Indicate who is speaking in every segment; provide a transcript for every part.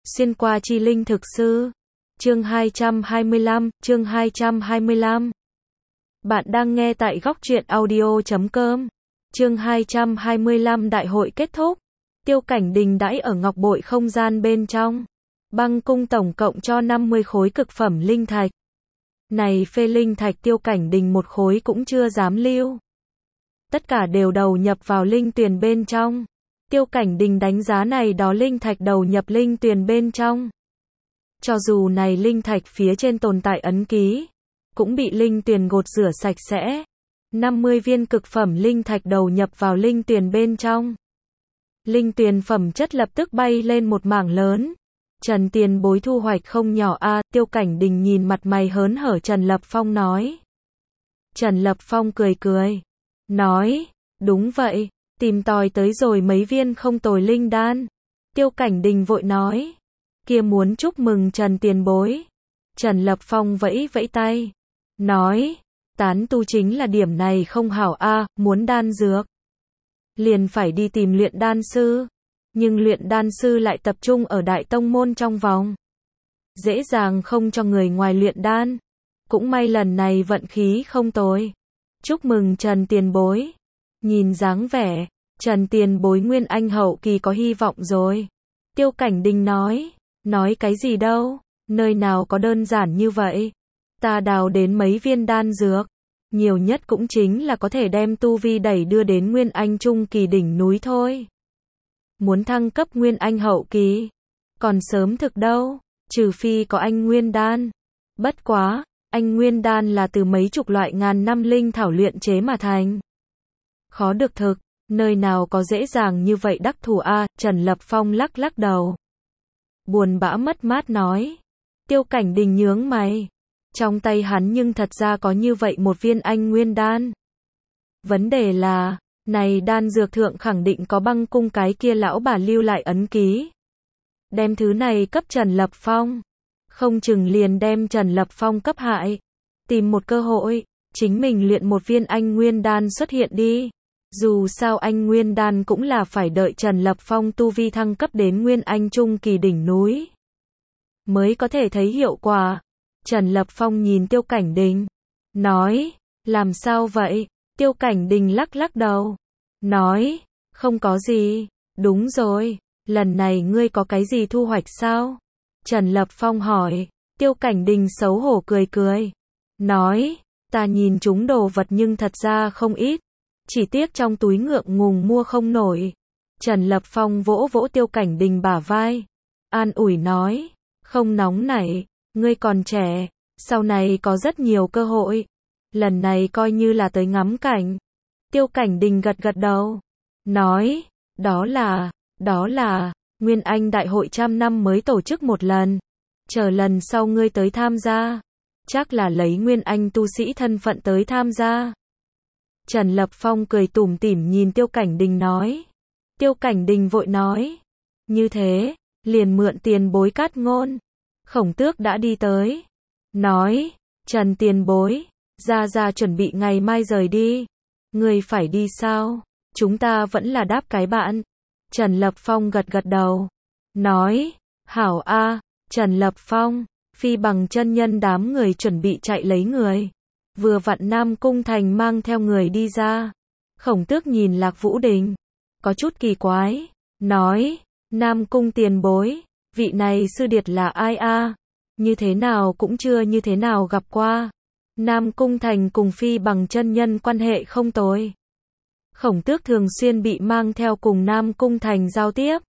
Speaker 1: Xuyên qua chi linh thực sư. Chương 225. Bạn đang nghe tại góc truyện audio.com. Chương 225 đại hội kết thúc. Tiêu Cảnh Đình đãi ở ngọc bội không gian bên trong. Băng cung tổng cộng cho 50 khối cực phẩm linh thạch. Này phê linh thạch Tiêu Cảnh Đình một khối cũng chưa dám lưu. Tất cả đều đầu nhập vào linh tuyền bên trong. Tiêu Cảnh Đình đánh giá này đó linh thạch đầu nhập linh tuyền bên trong. Cho dù này linh thạch phía trên tồn tại ấn ký, cũng bị linh tuyền gột rửa sạch sẽ. 50 viên cực phẩm linh thạch đầu nhập vào linh tuyền bên trong. Linh tuyền phẩm chất lập tức bay lên một mảng lớn. Trần tiền bối thu hoạch không nhỏ a. Tiêu Cảnh Đình nhìn mặt mày hớn hở Trần Lập Phong nói. Trần Lập Phong cười cười. Nói, đúng vậy, tìm tòi tới rồi mấy viên không tồi linh đan. Tiêu Cảnh Đình vội nói. Kia muốn chúc mừng Trần tiền bối. Trần Lập Phong vẫy vẫy tay. Nói, tán tu chính là điểm này không hảo a, muốn đan dược. Liền phải đi tìm luyện đan sư. Nhưng luyện đan sư lại tập trung ở đại tông môn trong vòng. Dễ dàng không cho người ngoài luyện đan. Cũng may lần này vận khí không tồi. Chúc mừng Trần tiền bối. Nhìn dáng vẻ, Trần tiền bối nguyên anh hậu kỳ có hy vọng rồi. Tiêu Cảnh Đình nói. Nói cái gì đâu, nơi nào có đơn giản như vậy. Ta đào đến mấy viên đan dược. Nhiều nhất cũng chính là có thể đem tu vi đẩy đưa đến nguyên anh trung kỳ đỉnh núi thôi. Muốn thăng cấp nguyên anh hậu kỳ, còn sớm thực đâu, trừ phi có anh nguyên đan. Bất quá, anh nguyên đan là từ mấy chục loại ngàn năm linh thảo luyện chế mà thành. Khó được thực, nơi nào có dễ dàng như vậy đắc thủ a. Trần Lập Phong lắc lắc đầu. Buồn bã mất mát nói. Tiêu Cảnh Đình nhướng mày. Trong tay hắn nhưng thật ra có như vậy một viên anh nguyên đan. Vấn đề là, này đan dược thượng khẳng định có băng cung cái kia lão bà lưu lại ấn ký. Đem thứ này cấp Trần Lập Phong. Không chừng liền đem Trần Lập Phong cấp hại. Tìm một cơ hội, chính mình luyện một viên anh nguyên đan xuất hiện đi. Dù sao anh nguyên đan cũng là phải đợi Trần Lập Phong tu vi thăng cấp đến nguyên anh trung kỳ đỉnh núi. Mới có thể thấy hiệu quả. Trần Lập Phong nhìn Tiêu Cảnh Đình. Nói, làm sao vậy? Tiêu Cảnh Đình lắc lắc đầu. Nói, không có gì. Đúng rồi, lần này ngươi có cái gì thu hoạch sao? Trần Lập Phong hỏi. Tiêu Cảnh Đình xấu hổ cười cười. Nói, ta nhìn chúng đồ vật nhưng thật ra không ít. Chỉ tiếc trong túi ngượng ngùng mua không nổi. Trần Lập Phong vỗ vỗ Tiêu Cảnh Đình bả vai. An ủi nói. Không nóng nảy, ngươi còn trẻ, sau này có rất nhiều cơ hội. Lần này coi như là tới ngắm cảnh. Tiêu Cảnh Đình gật gật đầu. Nói, đó là, Nguyên Anh đại hội 100 năm mới tổ chức một lần. Chờ lần sau ngươi tới tham gia. Chắc là lấy Nguyên Anh tu sĩ thân phận tới tham gia. Trần Lập Phong cười tủm tỉm nhìn Tiêu Cảnh Đình nói. Tiêu Cảnh Đình vội nói. Như thế, liền mượn tiền bối cát ngôn. Khổng Tước đã đi tới. Nói, Trần tiền bối, ra chuẩn bị ngày mai rời đi. Người phải đi sao? Chúng ta vẫn là đáp cái bạn. Trần Lập Phong gật gật đầu. Nói, hảo a. Trần Lập Phong, Phi Bằng chân nhân đám người chuẩn bị chạy lấy người. Vừa vặn Nam Cung Thành mang theo người đi ra. Khổng Tước nhìn Lạc Vũ Đình. Có chút kỳ quái. Nói, Nam Cung tiền bối, vị này sư điệt là ai a? Như thế nào cũng chưa như thế nào gặp qua. Nam Cung Thành cùng Phi Bằng chân nhân quan hệ không tồi. Khổng Tước thường xuyên bị mang theo cùng Nam Cung Thành giao tiếp.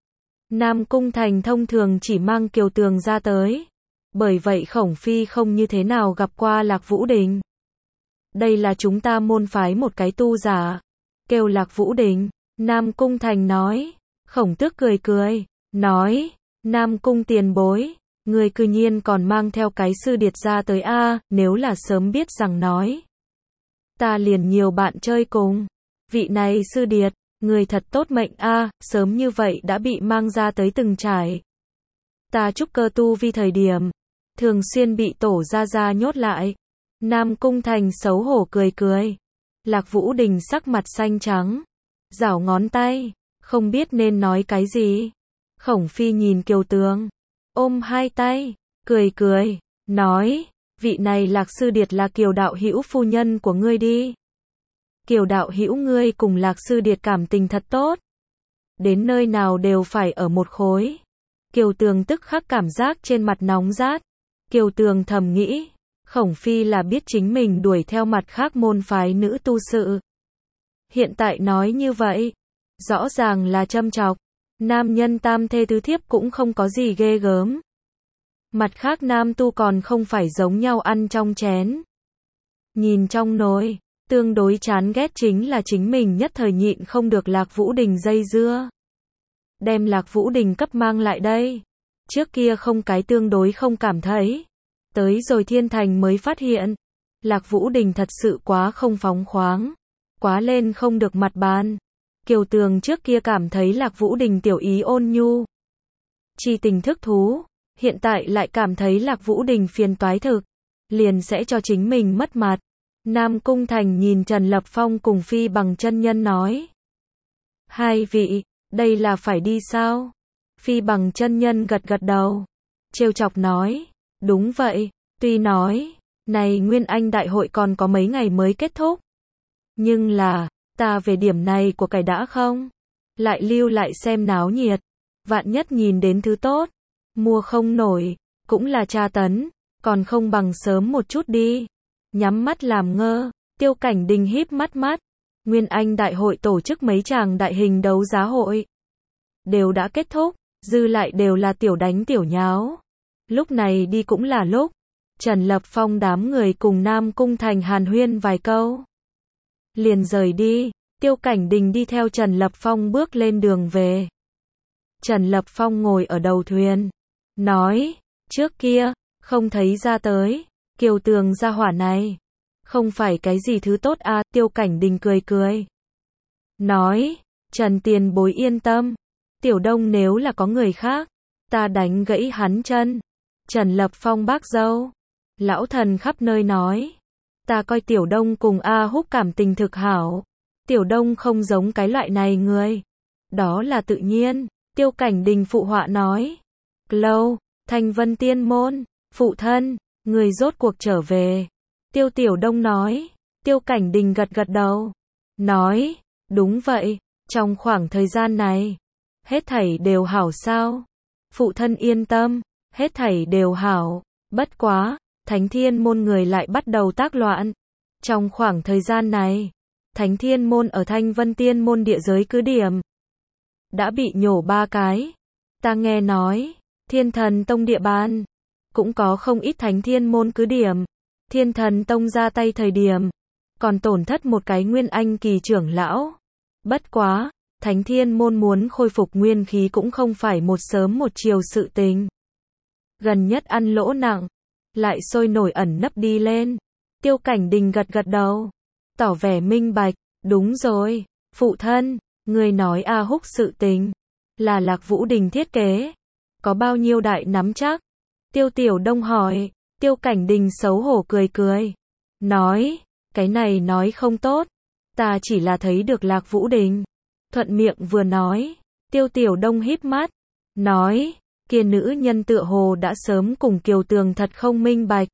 Speaker 1: Nam Cung Thành thông thường chỉ mang Kiều Tường ra tới. Bởi vậy Khổng Phi không như thế nào gặp qua Lạc Vũ Đình. Đây là chúng ta môn phái một cái tu giả. Kêu Lạc Vũ Đình. Nam Cung Thành nói. Khổng Tước cười cười. Nói. Nam Cung tiền bối. Người cư nhiên còn mang theo cái sư điệt ra tới a. Nếu là sớm biết rằng nói. Ta liền nhiều bạn chơi cùng. Vị này sư điệt. Người thật tốt mệnh a. Sớm như vậy đã bị mang ra tới từng trải. Ta trúc cơ tu vi thời điểm. Thường xuyên bị tổ ra nhốt lại. Nam Cung Thành xấu hổ cười cười. Lạc Vũ Đình sắc mặt xanh trắng. Giảo ngón tay. Không biết nên nói cái gì. Khổng Phi nhìn Kiều Tường. ôm hai tay, cười cười, nói, vị này Lạc Sư Điệt là Kiều đạo hữu phu nhân của ngươi đi. Kiều đạo hữu ngươi cùng Lạc Sư Điệt cảm tình thật tốt. Đến nơi nào đều phải ở một khối. Kiều Tường tức khắc cảm giác trên mặt nóng rát. Kiều Tường thầm nghĩ, Khổng Phi là biết chính mình đuổi theo mặt khác môn phái nữ tu sự. Hiện tại nói như vậy, rõ ràng là châm chọc. Nam nhân tam thê tứ thiếp cũng không có gì ghê gớm. Mặt khác nam tu còn không phải giống nhau ăn trong chén. Nhìn trong nồi, tương đối chán ghét chính là chính mình nhất thời nhịn không được Lạc Vũ Đình dây dưa. Đem Lạc Vũ Đình cấp mang lại đây. Trước kia không cái tương đối không cảm thấy. Tới rồi Thiên Thành mới phát hiện. Lạc Vũ Đình thật sự quá không phóng khoáng. Quá lên không được mặt bàn. Kiều Tường trước kia cảm thấy Lạc Vũ Đình tiểu ý ôn nhu. Chi tình thức thú. Hiện tại lại cảm thấy Lạc Vũ Đình phiền toái thực. Liền sẽ cho chính mình mất mặt. Nam Cung Thành nhìn Trần Lập Phong cùng Phi Bằng chân nhân nói. Hai vị, đây là phải đi sao? Phi Bằng chân nhân gật gật đầu. Trêu chọc nói. Đúng vậy, tuy nói, này Nguyên Anh đại hội còn có mấy ngày mới kết thúc. Nhưng là, ta về điểm này của cải đã không? Lại lưu lại xem náo nhiệt. Vạn nhất nhìn đến thứ tốt. Mua không nổi, cũng là tra tấn. Còn không bằng sớm một chút đi. Nhắm mắt làm ngơ, Tiêu Cảnh Đình híp mắt. Nguyên Anh đại hội tổ chức mấy tràng đại hình đấu giá hội. Đều đã kết thúc, dư lại đều là tiểu đánh tiểu nháo. Lúc này đi cũng là lúc. Trần Lập Phong đám người cùng Nam Cung Thành hàn huyên vài câu. Liền rời đi, Tiêu Cảnh Đình đi theo Trần Lập Phong bước lên đường về. Trần Lập Phong ngồi ở đầu thuyền. Nói, trước kia, không thấy ra tới. Kiều Tường gia hỏa này. Không phải cái gì thứ tốt à, Tiêu Cảnh Đình cười cười. Nói, Trần Tiền Bối yên tâm. Tiểu Đông nếu là có người khác, ta đánh gãy hắn chân. Trần Lập Phong bác dâu. Lão thần khắp nơi nói. Ta coi Tiểu Đông cùng A Húc cảm tình thực hảo. Tiểu Đông không giống cái loại này người. Đó là tự nhiên. Tiêu Cảnh Đình phụ họa nói. Lâu, Thanh Vân Tiên Môn, phụ thân, người rốt cuộc trở về. Tiêu Tiểu Đông nói. Tiêu Cảnh Đình gật gật đầu. Nói, đúng vậy, trong khoảng thời gian này, hết thảy đều hảo sao? Phụ thân yên tâm, hết thảy đều hảo. Bất quá, Thánh Thiên Môn người lại bắt đầu tác loạn. Trong khoảng thời gian này, Thánh Thiên Môn ở Thanh Vân Tiên Môn địa giới cứ điểm đã bị nhổ 3 cái. Ta nghe nói, Thiên Thần Tông địa bàn cũng có không ít Thánh Thiên Môn cứ điểm. Thiên Thần Tông ra tay thời điểm, còn tổn thất một cái Nguyên Anh kỳ trưởng lão. Bất quá, Thánh Thiên Môn muốn khôi phục nguyên khí cũng không phải một sớm một chiều sự tình. Gần nhất ăn lỗ nặng, lại sôi nổi ẩn nấp đi lên. Tiêu Cảnh Đình gật gật đầu, tỏ vẻ minh bạch. Đúng rồi, phụ thân, người nói A Húc sự tình là Lạc Vũ Đình thiết kế. Có bao nhiêu đại nắm chắc? Tiêu Tiểu Đông hỏi. Tiêu Cảnh Đình xấu hổ cười cười. Nói, cái này nói không tốt. Ta chỉ là thấy được Lạc Vũ Đình. Thuận miệng vừa nói. Tiêu Tiểu Đông híp mắt. Nói, kia nữ nhân tựa hồ đã sớm cùng Kiều Tường thật không minh bạch.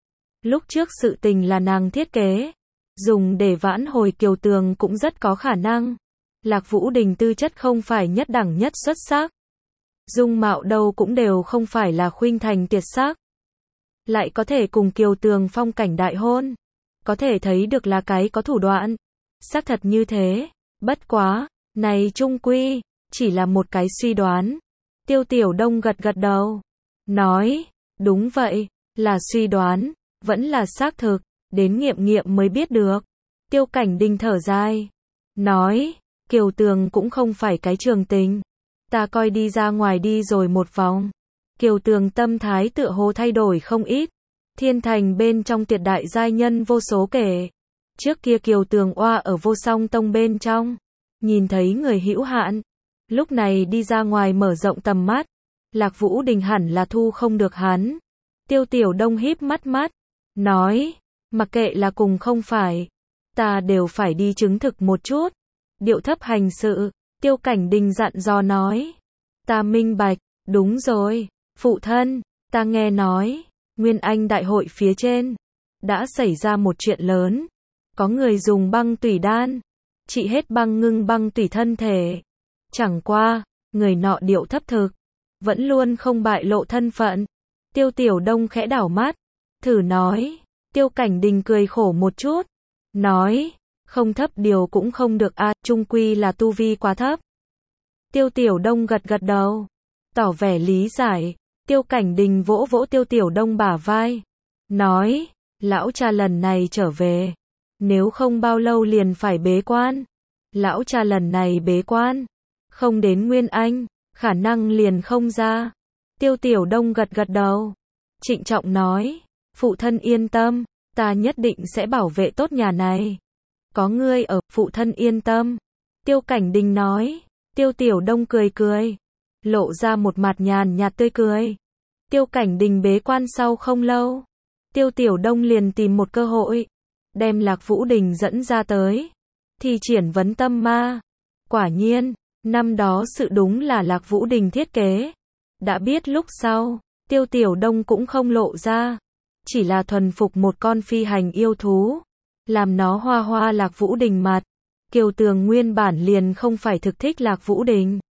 Speaker 1: Lúc trước sự tình là nàng thiết kế. Dùng để vãn hồi Kiều Tường cũng rất có khả năng. Lạc Vũ Đình tư chất không phải nhất đẳng nhất xuất sắc. Dung mạo đâu cũng đều không phải là khuynh thành tuyệt sắc. Lại có thể cùng Kiều Tường phong cảnh đại hôn. Có thể thấy được là cái có thủ đoạn. Xác thật như thế. Bất quá, này chung quy, chỉ là một cái suy đoán. Tiêu Tiểu Đông gật gật đầu. Nói, đúng vậy, là suy đoán, vẫn là xác thực, đến nghiệm nghiệm mới biết được. Tiêu Cảnh Đình thở dài. Nói, Kiều Tường cũng không phải cái trường tình. Ta coi đi ra ngoài đi rồi một vòng. Kiều Tường tâm thái tựa hồ thay đổi không ít. Thiên Thành bên trong tuyệt đại giai nhân vô số kể. Trước kia Kiều Tường oa ở Vô Song Tông bên trong. Nhìn thấy người hữu hạn. Lúc này đi ra ngoài mở rộng tầm mắt. Lạc Vũ Đình hẳn là thu không được hắn. Tiêu Tiểu Đông híp mắt. Nói, mặc kệ là cùng không phải. Ta đều phải đi chứng thực một chút. Điệu thấp hành sự. Tiêu Cảnh Đình dặn dò nói. Ta minh bạch, đúng rồi. Phụ thân, ta nghe nói, Nguyên Anh đại hội phía trên, đã xảy ra một chuyện lớn. Có người dùng băng tủy đan, trị hết băng ngưng băng tủy thân thể. Chẳng qua, người nọ điệu thấp thực, vẫn luôn không bại lộ thân phận. Tiêu Tiểu Đông khẽ đảo mắt, thử nói. Tiêu Cảnh Đình cười khổ một chút, nói, không thấp điều cũng không được a, chung quy là tu vi quá thấp. Tiêu Tiểu Đông gật gật đầu, tỏ vẻ lý giải. Tiêu Cảnh Đình vỗ vỗ Tiêu Tiểu Đông bả vai, nói, lão cha lần này trở về, nếu không bao lâu liền phải bế quan. Lão cha lần này bế quan, không đến Nguyên Anh, khả năng liền không ra. Tiêu Tiểu Đông gật gật đầu, trịnh trọng nói, phụ thân yên tâm, ta nhất định sẽ bảo vệ tốt nhà này. Có ngươi ở, phụ thân yên tâm. Tiêu Cảnh Đình nói. Tiêu Tiểu Đông cười cười, lộ ra một mặt nhàn nhạt tươi cười. Tiêu Cảnh Đình bế quan sau không lâu, Tiêu Tiểu Đông liền tìm một cơ hội, đem Lạc Vũ Đình dẫn ra tới, thi triển vấn tâm ma. Quả nhiên, năm đó sự đúng là Lạc Vũ Đình thiết kế. Đã biết lúc sau, Tiêu Tiểu Đông cũng không lộ ra, chỉ là thuần phục một con phi hành yêu thú, làm nó hoa hoa Lạc Vũ Đình mặt. Kiều Tường nguyên bản liền không phải thực thích Lạc Vũ Đình.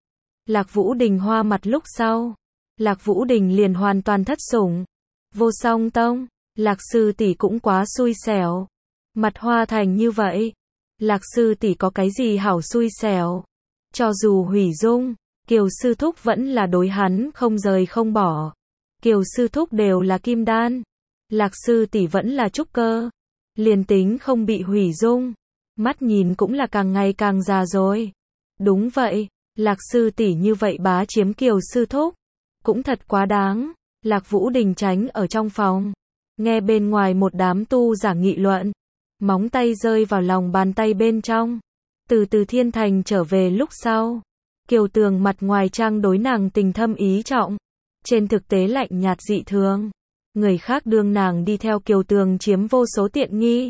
Speaker 1: Lạc Vũ Đình hoa mặt lúc sau, Lạc Vũ Đình liền hoàn toàn thất sủng. Vô Song Tông, Lạc sư tỷ cũng quá xui xẻo, mặt hoa thành như vậy. Lạc sư tỷ có cái gì hảo xui xẻo? Cho dù hủy dung, Kiều sư thúc vẫn là đối hắn không rời không bỏ. Kiều sư thúc đều là kim đan, Lạc sư tỷ vẫn là trúc cơ, liền tính không bị hủy dung, mắt nhìn cũng là càng ngày càng già rồi. Đúng vậy, Lạc sư tỷ như vậy bá chiếm Kiều sư thúc, cũng thật quá đáng. Lạc Vũ Đình tránh ở trong phòng, nghe bên ngoài một đám tu giả nghị luận, móng tay rơi vào lòng bàn tay bên trong. Từ Thiên Thành trở về lúc sau, Kiều Tường mặt ngoài trang đối nàng tình thâm ý trọng, trên thực tế lạnh nhạt dị thường. Người khác đương nàng đi theo Kiều Tường chiếm vô số tiện nghi,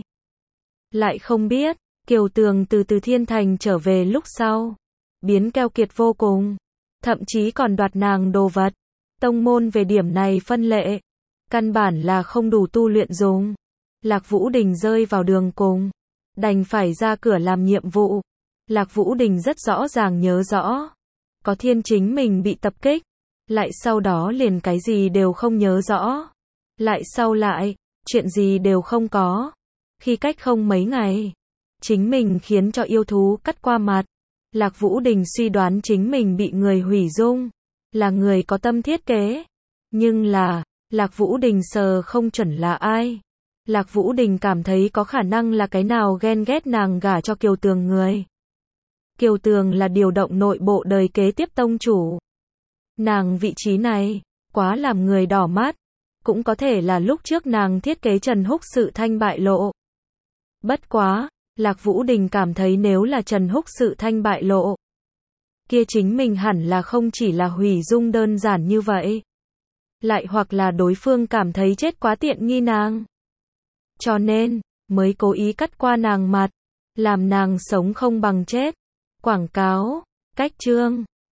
Speaker 1: lại không biết, Kiều Tường từ Thiên Thành trở về lúc sau, biến keo kiệt vô cùng, thậm chí còn đoạt nàng đồ vật. Tông môn về điểm này phân lệ, căn bản là không đủ tu luyện dùng. Lạc Vũ Đình rơi vào đường cùng, đành phải ra cửa làm nhiệm vụ. Lạc Vũ Đình rất rõ ràng nhớ rõ, có thiên chính mình bị tập kích, lại sau đó liền cái gì đều không nhớ rõ. Lại sau lại, chuyện gì đều không có. Khi cách không mấy ngày, chính mình khiến cho yêu thú cắt qua mặt. Lạc Vũ Đình suy đoán chính mình bị người hủy dung, là người có tâm thiết kế. Nhưng là, Lạc Vũ Đình sờ không chuẩn là ai. Lạc Vũ Đình cảm thấy có khả năng là cái nào ghen ghét nàng gả cho Kiều Tường người. Kiều Tường là điều động nội bộ đời kế tiếp tông chủ. Nàng vị trí này, quá làm người đỏ mắt. Cũng có thể là lúc trước nàng thiết kế Trần Húc sự thanh bại lộ. Bất quá, Lạc Vũ Đình cảm thấy nếu là Trần Húc sự thanh bại lộ, kia chính mình hẳn là không chỉ là hủy dung đơn giản như vậy. Lại hoặc là đối phương cảm thấy chết quá tiện nghi nàng. Cho nên, mới cố ý cắt qua nàng mặt, làm nàng sống không bằng chết. Quảng cáo, cách chương.